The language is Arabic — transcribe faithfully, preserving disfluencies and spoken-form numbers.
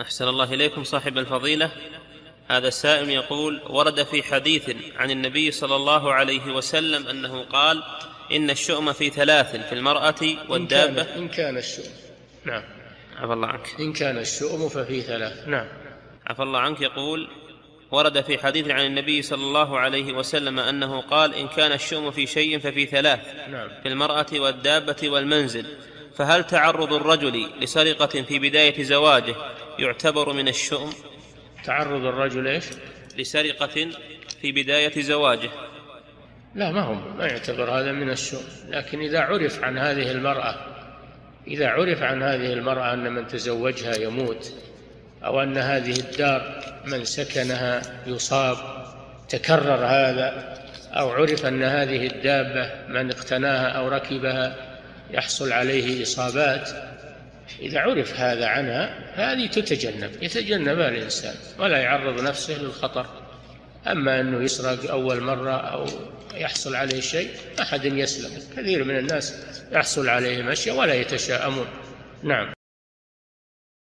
أحسن الله إليكم صاحب الفضيلة. هذا السائل يقول: ورد في حديث عن النبي صلى الله عليه وسلم أنه قال: إن الشؤم في ثلاث، في المرأة والدابة. إن كان, إن كان الشؤم نعم عفى الله عنك. إن كان الشؤم ففي ثلاث. نعم. عفى الله عنك. يقول: ورد في حديث عن النبي صلى الله عليه وسلم أنه قال: إن كان الشؤم في شيء ففي ثلاث، نعم. في المرأة والدابة والمنزل. فهل تعرض الرجل لسرقة في بداية زواجه يعتبر من الشؤم؟ تعرض الرجل إيش؟ لسرقة في بداية زواجه. لا، ما هم ما يعتبر هذا من الشؤم، لكن إذا عرف عن هذه المرأة إذا عرف عن هذه المرأة أن من تزوجها يموت، أو أن هذه الدار من سكنها يصاب، تكرر هذا، أو عرف أن هذه الدابة من اقتناها أو ركبها يحصل عليه إصابات، إذا عرف هذا عنها هذه تتجنب يتجنبها الإنسان ولا يعرض نفسه للخطر. أما أنه يسرق أول مرة أو يحصل عليه شيء، أحد يسلم، كثير من الناس يحصل عليهم أشياء ولا يتشاءمون. نعم.